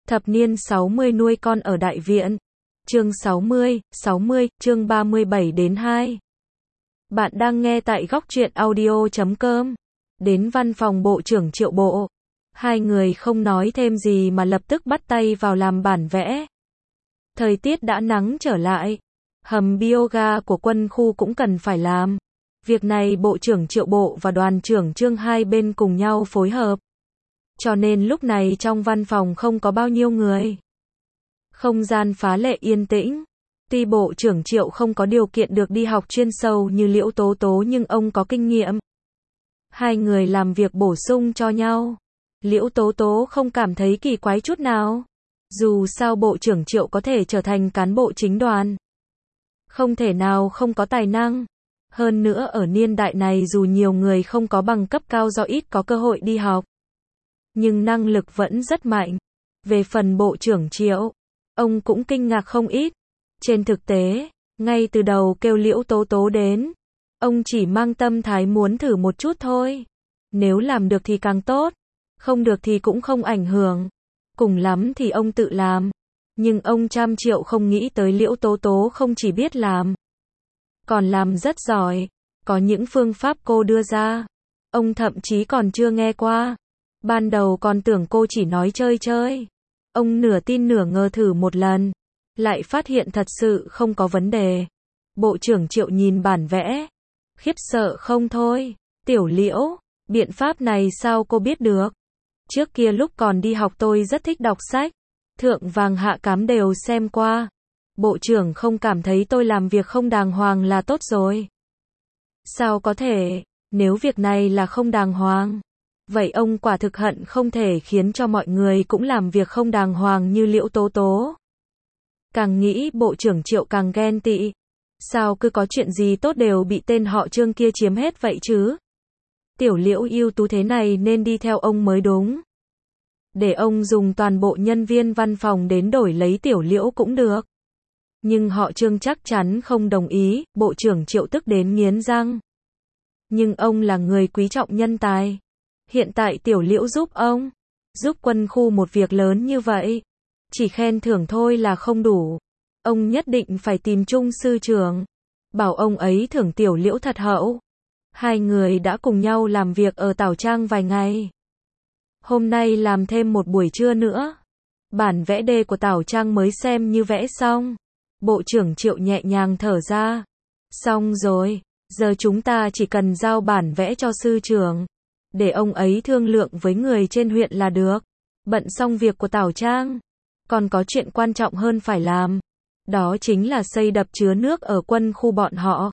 Thập niên 60 nuôi con ở đại viện. Chương 60, chương 37 đến 2. Bạn đang nghe tại góc truyện audio.com. Đến văn phòng Bộ trưởng Triệu Bộ. Hai người không nói thêm gì mà lập tức bắt tay vào làm bản vẽ. Thời tiết đã nắng trở lại. Hầm bioga của quân khu cũng cần phải làm. Việc này Bộ trưởng Triệu Bộ và đoàn trưởng Trương hai bên cùng nhau phối hợp. Cho nên lúc này trong văn phòng không có bao nhiêu người. Không gian phá lệ yên tĩnh. Tuy Bộ trưởng Triệu không có điều kiện được đi học chuyên sâu như Liễu Tố Tố nhưng ông có kinh nghiệm. Hai người làm việc bổ sung cho nhau. Liễu Tố Tố không cảm thấy kỳ quái chút nào. Dù sao Bộ trưởng Triệu có thể trở thành cán bộ chính đoàn. Không thể nào không có tài năng. Hơn nữa ở niên đại này dù nhiều người không có bằng cấp cao do ít có cơ hội đi học. Nhưng năng lực vẫn rất mạnh. Về phần Bộ trưởng Triệu, ông cũng kinh ngạc không ít. Trên thực tế, ngay từ đầu kêu Liễu Tố Tố đến, ông chỉ mang tâm thái muốn thử một chút thôi. Nếu làm được thì càng tốt, không được thì cũng không ảnh hưởng. Cùng lắm thì ông tự làm. Nhưng ông 100 triệu không nghĩ tới Liễu Tố Tố không chỉ biết làm, còn làm rất giỏi. Có những phương pháp cô đưa ra, ông thậm chí còn chưa nghe qua. Ban đầu còn tưởng cô chỉ nói chơi chơi. Ông nửa tin nửa ngờ thử một lần, lại phát hiện thật sự không có vấn đề. Bộ trưởng Triệu nhìn bản vẽ, khiếp sợ không thôi. Tiểu Liễu, biện pháp này sao cô biết được? Trước kia lúc còn đi học tôi rất thích đọc sách. Thượng vàng hạ cám đều xem qua. Bộ trưởng không cảm thấy tôi làm việc không đàng hoàng là tốt rồi. Sao có thể, nếu việc này là không đàng hoàng, vậy ông quả thực hận không thể khiến cho mọi người cũng làm việc không đàng hoàng như Liễu Tố Tố. Càng nghĩ Bộ trưởng Triệu càng ghen tị. Sao cứ có chuyện gì tốt đều bị tên họ Trương kia chiếm hết vậy chứ? Tiểu Liễu ưu tú thế này nên đi theo ông mới đúng. Để ông dùng toàn bộ nhân viên văn phòng đến đổi lấy Tiểu Liễu cũng được. Nhưng họ Trương chắc chắn không đồng ý. Bộ trưởng Triệu tức đến nghiến răng. Nhưng ông là người quý trọng nhân tài. Hiện tại Tiểu Liễu giúp ông, giúp quân khu một việc lớn như vậy, chỉ khen thưởng thôi là không đủ. Ông nhất định phải tìm Trung sư trưởng, bảo ông ấy thưởng Tiểu Liễu thật hậu. Hai người đã cùng nhau làm việc ở Tảo Trang vài ngày. Hôm nay làm thêm một buổi trưa nữa. Bản vẽ đề của Tảo Trang mới xem như vẽ xong. Bộ trưởng Triệu nhẹ nhàng thở ra. Xong rồi, giờ chúng ta chỉ cần giao bản vẽ cho sư trưởng, để ông ấy thương lượng với người trên huyện là được. Bận xong việc của Tảo Trang, còn có chuyện quan trọng hơn phải làm. Đó chính là xây đập chứa nước ở quân khu bọn họ.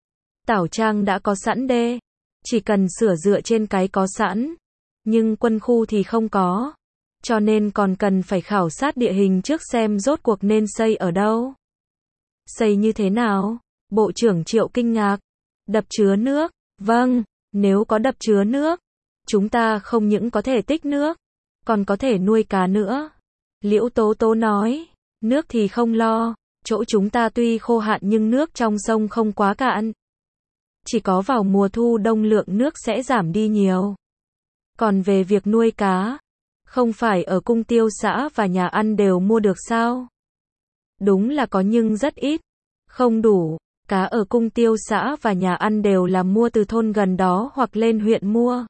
Tảo Trang đã có sẵn đê, chỉ cần sửa dựa trên cái có sẵn. Nhưng quân khu thì không có. Cho nên còn cần phải khảo sát địa hình trước xem rốt cuộc nên xây ở đâu. Xây như thế nào? Bộ trưởng Triệu kinh ngạc. Đập chứa nước. Vâng, nếu có đập chứa nước, chúng ta không những có thể tích nước, còn có thể nuôi cá nữa. Liễu Tố Tố nói, nước thì không lo, chỗ chúng ta tuy khô hạn nhưng nước trong sông không quá cạn. Chỉ có vào mùa thu đông lượng nước sẽ giảm đi nhiều. Còn về việc nuôi cá, không phải ở cung tiêu xã và nhà ăn đều mua được sao? Đúng là có nhưng rất ít, không đủ. Cá ở cung tiêu xã và nhà ăn đều là mua từ thôn gần đó hoặc lên huyện mua.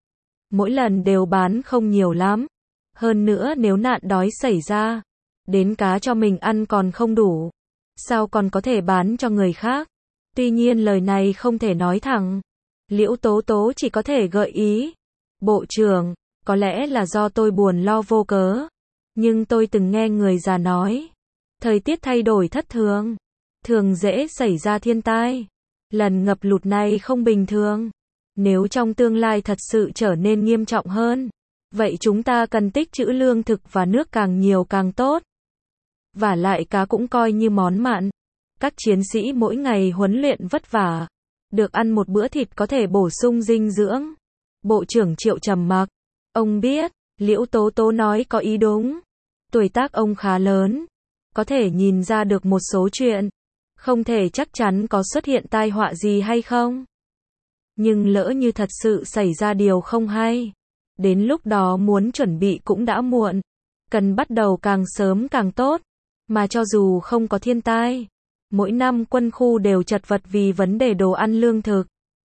Mỗi lần đều bán không nhiều lắm. Hơn nữa nếu nạn đói xảy ra, đến cá cho mình ăn còn không đủ, sao còn có thể bán cho người khác? Tuy nhiên lời này không thể nói thẳng. Liễu Tố Tố chỉ có thể gợi ý. Bộ trưởng, có lẽ là do tôi buồn lo vô cớ. Nhưng tôi từng nghe người già nói, thời tiết thay đổi thất thường, thường dễ xảy ra thiên tai. Lần ngập lụt này không bình thường. Nếu trong tương lai thật sự trở nên nghiêm trọng hơn, vậy chúng ta cần tích trữ lương thực và nước càng nhiều càng tốt. Vả lại cá cũng coi như món mặn. Các chiến sĩ mỗi ngày huấn luyện vất vả, được ăn một bữa thịt có thể bổ sung dinh dưỡng. Bộ trưởng Triệu trầm mặc. Ông biết, Liễu Tố Tố nói có ý đúng. Tuổi tác ông khá lớn, có thể nhìn ra được một số chuyện. Không thể chắc chắn có xuất hiện tai họa gì hay không. Nhưng lỡ như thật sự xảy ra điều không hay, đến lúc đó muốn chuẩn bị cũng đã muộn. cần bắt đầu càng sớm càng tốt. Mà cho dù không có thiên tai, mỗi năm quân khu đều chật vật vì vấn đề đồ ăn lương thực.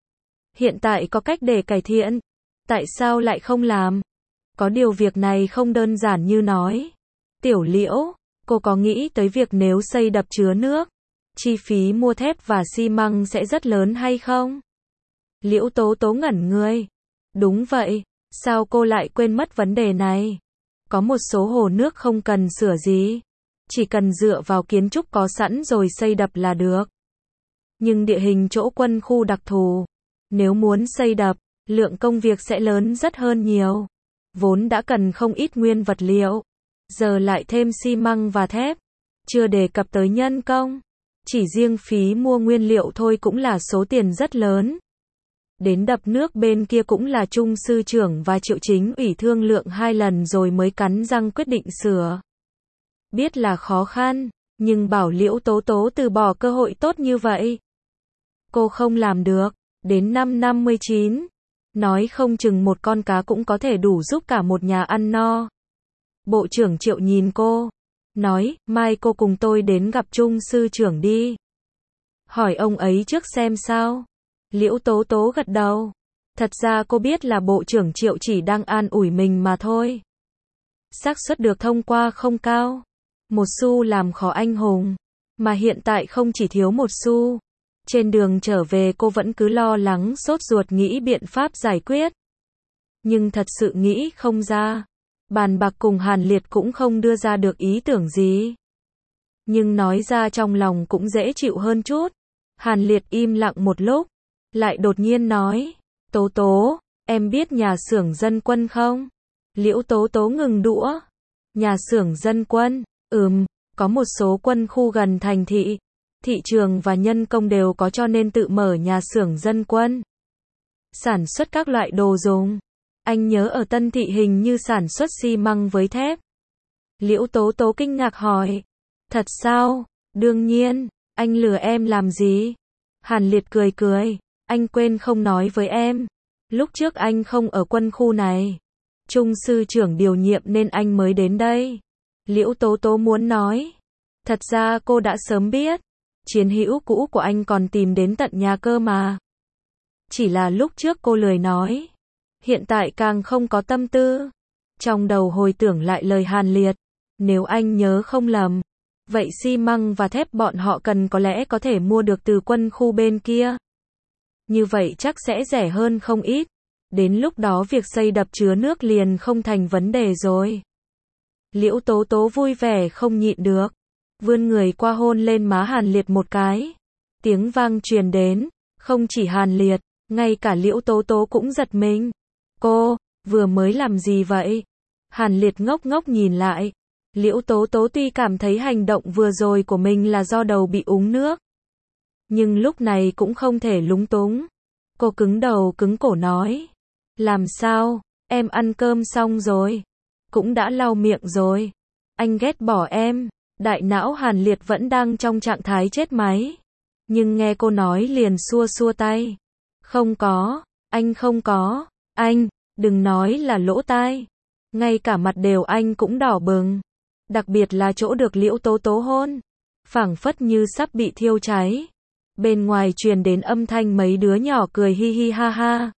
Hiện tại có cách để cải thiện, tại sao lại không làm? Có điều việc này không đơn giản như nói. Tiểu Liễu, cô có nghĩ tới việc nếu xây đập chứa nước, chi phí mua thép và xi măng sẽ rất lớn hay không? Liễu Tố Tố ngẩn người. Đúng vậy, sao cô lại quên mất vấn đề này? Có một số hồ nước không cần sửa gì, chỉ cần dựa vào kiến trúc có sẵn rồi xây đập là được. Nhưng địa hình chỗ quân khu đặc thù, nếu muốn xây đập, lượng công việc sẽ lớn rất hơn nhiều. Vốn đã cần không ít nguyên vật liệu, giờ lại thêm xi măng và thép, chưa đề cập tới nhân công. Chỉ riêng phí mua nguyên liệu thôi cũng là số tiền rất lớn. Đến đập nước bên kia cũng là Trung sư trưởng và Triệu Chính ủy thương lượng 2 lần rồi mới cắn răng quyết định sửa. Biết là khó khăn, nhưng bảo Liễu Tố Tố từ bỏ cơ hội tốt như vậy, cô không làm được. Đến năm 59, nói không chừng một con cá cũng có thể đủ giúp cả một nhà ăn no. Bộ trưởng Triệu nhìn cô, nói, mai cô cùng tôi đến gặp Trung sư trưởng đi. Hỏi ông ấy trước xem sao. Liễu Tố Tố gật đầu. Thật ra cô biết là Bộ trưởng Triệu chỉ đang an ủi mình mà thôi. Xác suất được thông qua không cao. Một xu làm khó anh hùng. Mà hiện tại không chỉ thiếu một xu. Trên đường trở về cô vẫn cứ lo lắng sốt ruột nghĩ biện pháp giải quyết. Nhưng thật sự nghĩ không ra. Bàn bạc cùng Hàn Liệt cũng không đưa ra được ý tưởng gì. Nhưng nói ra trong lòng cũng dễ chịu hơn chút. Hàn Liệt im lặng một lúc, lại đột nhiên nói, Tố Tố, em biết nhà xưởng dân quân không? Liễu Tố Tố ngừng đũa. Nhà xưởng dân quân, có một số quân khu gần thành thị. Thị trường và nhân công đều có cho nên tự mở nhà xưởng dân quân. Sản xuất các loại đồ dùng. Anh nhớ ở Tân Thị hình như sản xuất xi măng với thép. Liễu Tố Tố kinh ngạc hỏi. Thật sao? Đương nhiên, anh lừa em làm gì? Hàn Liệt cười cười. Anh quên không nói với em. Lúc trước anh không ở quân khu này. Trung sư trưởng điều nhiệm nên anh mới đến đây. Liễu Tố Tố muốn nói. Thật ra cô đã sớm biết. Chiến hữu cũ của anh còn tìm đến tận nhà cơ mà. Chỉ là lúc trước cô lười nói. Hiện tại càng không có tâm tư. Trong đầu hồi tưởng lại lời Hàn Liệt. Nếu anh nhớ không lầm, vậy xi măng và thép bọn họ cần có lẽ có thể mua được từ quân khu bên kia. Như vậy chắc sẽ rẻ hơn không ít. Đến lúc đó việc xây đập chứa nước liền không thành vấn đề rồi. Liễu Tố Tố vui vẻ không nhịn được. Vươn người qua hôn lên má Hàn Liệt một cái. Tiếng vang truyền đến. Không chỉ Hàn Liệt, ngay cả Liễu Tố Tố cũng giật mình. Cô, vừa mới làm gì vậy? Hàn Liệt ngốc ngốc nhìn lại. Liễu Tố Tố tuy cảm thấy hành động vừa rồi của mình là do đầu bị úng nước. Nhưng lúc này cũng không thể lúng túng. Cô cứng đầu cứng cổ nói. Làm sao? Em ăn cơm xong rồi. Cũng đã lau miệng rồi. Anh ghét bỏ em. Đại não Hàn Liệt vẫn đang trong trạng thái chết máy. Nhưng nghe cô nói liền xua xua tay. Không có. Anh không có. Anh, đừng nói là lỗ tai. Ngay cả mặt đều anh cũng đỏ bừng. Đặc biệt là chỗ được Liễu Tố Tố hôn. Phảng phất như sắp bị thiêu cháy. Bên ngoài truyền đến âm thanh mấy đứa nhỏ cười hi hi ha ha.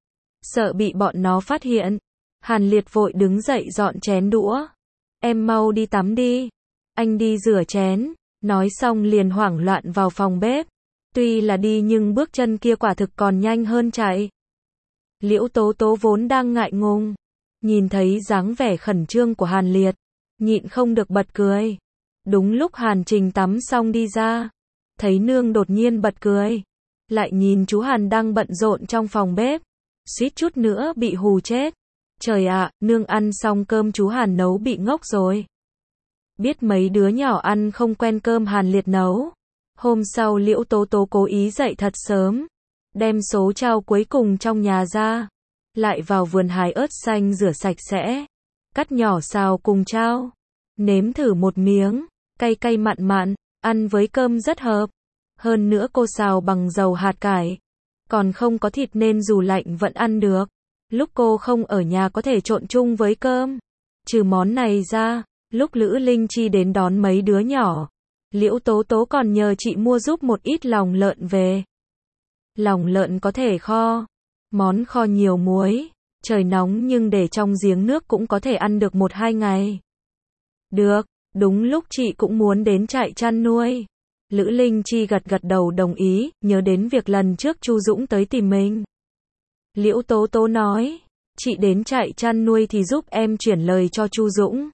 Sợ bị bọn nó phát hiện. Hàn Liệt vội đứng dậy dọn chén đũa. Em mau đi tắm đi. Anh đi rửa chén. Nói xong liền hoảng loạn vào phòng bếp. Tuy là đi nhưng bước chân kia quả thực còn nhanh hơn chạy. Liễu Tố Tố vốn đang ngại ngùng. Nhìn thấy dáng vẻ khẩn trương của Hàn Liệt. Nhịn không được bật cười. Đúng lúc Hàn Trình tắm xong đi ra. Thấy nương đột nhiên bật cười. Lại nhìn chú Hàn đang bận rộn trong phòng bếp. Suýt chút nữa bị hù chết. Trời ạ, nương ăn xong cơm chú Hàn nấu bị ngốc rồi. Biết mấy đứa nhỏ ăn không quen cơm Hàn Liệt nấu. Hôm sau Liễu Tố Tố cố ý dậy thật sớm. Đem số trao cuối cùng trong nhà ra. Lại vào vườn hái ớt xanh rửa sạch sẽ. Cắt nhỏ xào cùng trao. Nếm thử một miếng. Cay cay mặn mặn. Ăn với cơm rất hợp. Hơn nữa cô xào bằng dầu hạt cải. Còn không có thịt nên dù lạnh vẫn ăn được. Lúc cô không ở nhà có thể trộn chung với cơm. Trừ món này ra, lúc Lữ Linh Chi đến đón mấy đứa nhỏ, Liễu Tố Tố còn nhờ chị mua giúp một ít lòng lợn về. Lòng lợn có thể kho, món kho nhiều muối, trời nóng nhưng để trong giếng nước cũng có thể ăn được 1-2 ngày. Được, đúng lúc chị cũng muốn đến trại chăn nuôi. Lữ Linh Chi gật gật đầu đồng ý, nhớ đến việc lần trước Chu Dũng tới tìm mình. Liễu Tố Tố nói, chị đến trại chăn nuôi thì giúp em chuyển lời cho Chu Dũng.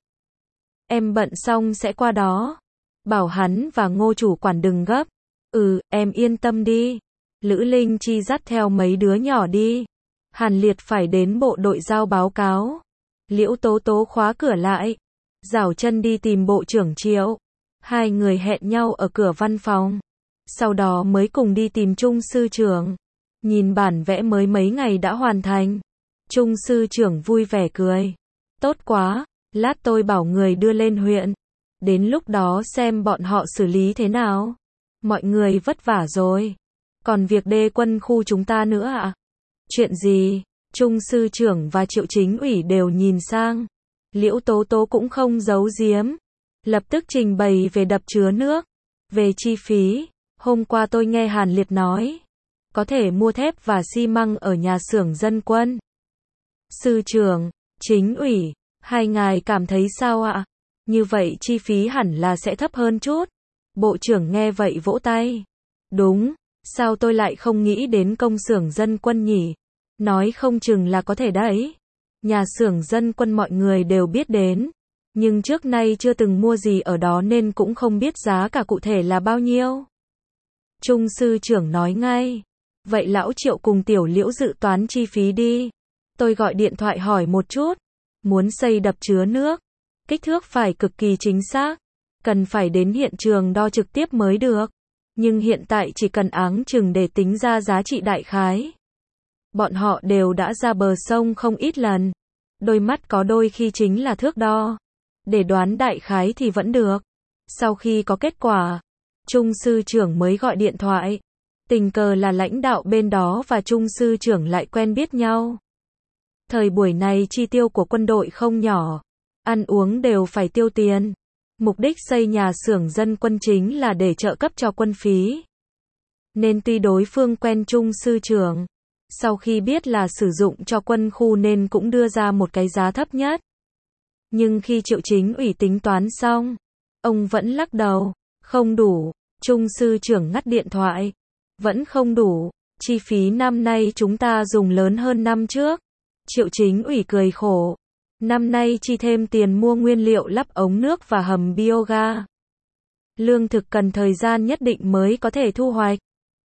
Em bận xong sẽ qua đó. Bảo hắn và Ngô chủ quản đừng gấp. Em yên tâm đi. Lữ Linh Chi dắt theo mấy đứa nhỏ đi. Hàn Liệt phải đến bộ đội giao báo cáo. Liễu Tố Tố khóa cửa lại, giảo chân đi tìm bộ trưởng Triệu. Hai người hẹn nhau ở cửa văn phòng. Sau đó mới cùng đi tìm Trung sư trưởng. Nhìn bản vẽ mới mấy ngày đã hoàn thành. Trung sư trưởng vui vẻ cười. Tốt quá, lát tôi bảo người đưa lên huyện. Đến lúc đó xem bọn họ xử lý thế nào. Mọi người vất vả rồi. Còn việc đê quân khu chúng ta nữa ạ? Chuyện gì? Trung sư trưởng và Triệu chính ủy đều nhìn sang. Liễu Tố Tố cũng không giấu giếm. Lập tức trình bày về đập chứa nước. Về chi phí, hôm qua tôi nghe Hàn Liệt nói, có thể mua thép và xi măng ở nhà xưởng dân quân. Sư trưởng, chính ủy, hai ngài cảm thấy sao ạ? Như vậy chi phí hẳn là sẽ thấp hơn chút. Bộ trưởng nghe vậy vỗ tay. Đúng, sao tôi lại không nghĩ đến công xưởng dân quân nhỉ? Nói không chừng là có thể đấy. Nhà xưởng dân quân mọi người đều biết đến, nhưng trước nay chưa từng mua gì ở đó nên cũng không biết giá cả cụ thể là bao nhiêu. Trung sư trưởng nói ngay. Vậy lão Triệu cùng tiểu Liễu dự toán chi phí đi. Tôi gọi điện thoại hỏi một chút. Muốn xây đập chứa nước, kích thước phải cực kỳ chính xác. Cần phải đến hiện trường đo trực tiếp mới được. Nhưng hiện tại chỉ cần áng chừng để tính ra giá trị đại khái. Bọn họ đều đã ra bờ sông không ít lần. Đôi mắt có đôi khi chính là thước đo. Để đoán đại khái thì vẫn được. Sau khi có kết quả, Trung sư trưởng mới gọi điện thoại. Tình cờ là lãnh đạo bên đó và Trung sư trưởng lại quen biết nhau. Thời buổi này chi tiêu của quân đội không nhỏ. Ăn uống đều phải tiêu tiền. Mục đích xây nhà xưởng dân quân chính là để trợ cấp cho quân phí. Nên tuy đối phương quen Trung sư trưởng, sau khi biết là sử dụng cho quân khu nên cũng đưa ra một cái giá thấp nhất. Nhưng khi Triệu chính ủy tính toán xong, ông vẫn lắc đầu. Không đủ. Trung sư trưởng ngắt điện thoại. Vẫn không đủ. Chi phí năm nay chúng ta dùng lớn hơn năm trước. Triệu chính ủy cười khổ. Năm nay chi thêm tiền mua nguyên liệu lắp ống nước và hầm bioga. Lương thực cần thời gian nhất định mới có thể thu hoạch.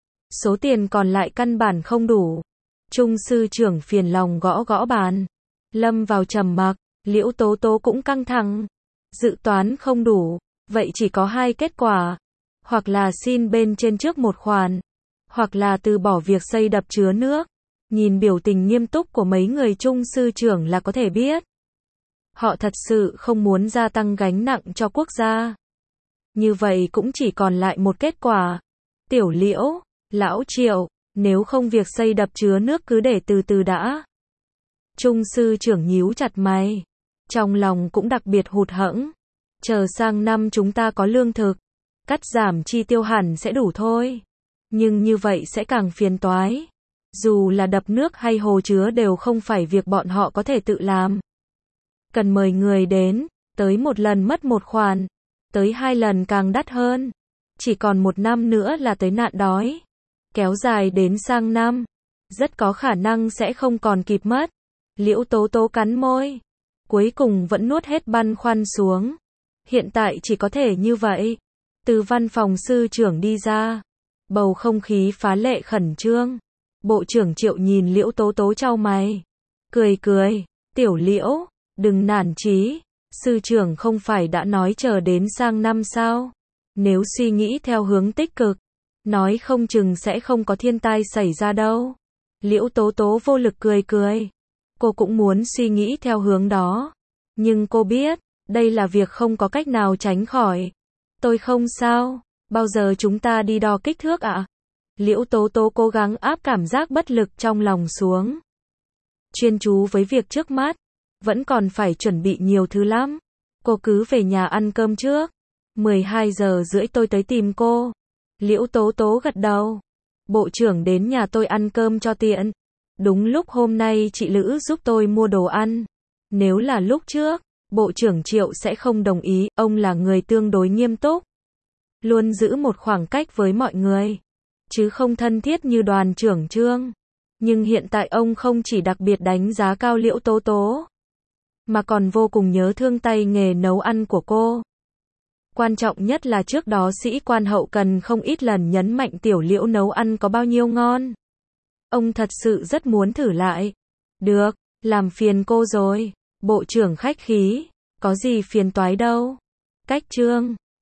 Số tiền còn lại căn bản không đủ. Trung sư trưởng phiền lòng gõ gõ bàn. Lâm vào trầm mặc. Liễu Tố Tố cũng căng thẳng. Dự toán không đủ. Vậy chỉ có hai kết quả. Hoặc là xin bên trên trước một khoản. Hoặc là từ bỏ việc xây đập chứa nước. Nhìn biểu tình nghiêm túc của mấy người Trung sư trưởng là có thể biết. Họ thật sự không muốn gia tăng gánh nặng cho quốc gia. Như vậy cũng chỉ còn lại một kết quả. Tiểu Liễu, lão Triệu, nếu không việc xây đập chứa nước cứ để từ từ đã. Trung sư trưởng nhíu chặt mày. Trong lòng cũng đặc biệt hụt hẫng. Chờ sang năm chúng ta có lương thực. Cắt giảm chi tiêu hẳn sẽ đủ thôi. Nhưng như vậy sẽ càng phiền toái. Dù là đập nước hay hồ chứa đều không phải việc bọn họ có thể tự làm. Cần mời người đến, tới một lần mất một khoản, tới 2 lần càng đắt hơn. Chỉ còn 1 năm nữa là tới nạn đói. Kéo dài đến sang năm, rất có khả năng sẽ không còn kịp mất. Liễu Tố Tố cắn môi. Cuối cùng vẫn nuốt hết băn khoăn xuống. Hiện tại chỉ có thể như vậy. Từ văn phòng sư trưởng đi ra. Bầu không khí phá lệ khẩn trương. Bộ trưởng Triệu nhìn Liễu Tố Tố chau mày. Cười cười. Tiểu Liễu, đừng nản chí. Sư trưởng không phải đã nói chờ đến sang năm sao? Nếu suy nghĩ theo hướng tích cực, nói không chừng sẽ không có thiên tai xảy ra đâu. Liễu Tố Tố vô lực cười cười. Cô cũng muốn suy nghĩ theo hướng đó. Nhưng cô biết, đây là việc không có cách nào tránh khỏi. Tôi không sao. Bao giờ chúng ta đi đo kích thước ạ? Liễu Tố Tố cố gắng áp cảm giác bất lực trong lòng xuống. Chuyên chú với việc trước mắt. vẫn còn phải chuẩn bị nhiều thứ lắm. Cô cứ về nhà ăn cơm trước. 12 giờ rưỡi tôi tới tìm cô. Liễu Tố Tố gật đầu. Bộ trưởng đến nhà tôi ăn cơm cho tiện. Đúng lúc hôm nay chị Lữ giúp tôi mua đồ ăn. Nếu là lúc trước, Bộ trưởng Triệu sẽ không đồng ý, ông là người tương đối nghiêm túc. Luôn giữ một khoảng cách với mọi người. Chứ không thân thiết như đoàn trưởng Trương. Nhưng hiện tại ông không chỉ đặc biệt đánh giá cao Liễu Tố Tố, mà còn vô cùng nhớ thương tay nghề nấu ăn của cô. Quan trọng nhất là trước đó sĩ quan hậu cần không ít lần nhấn mạnh tiểu Liễu nấu ăn có bao nhiêu ngon. Ông thật sự rất muốn thử lại. Được, làm phiền cô rồi. Bộ trưởng khách khí. Có gì phiền toái đâu. Cách Trương.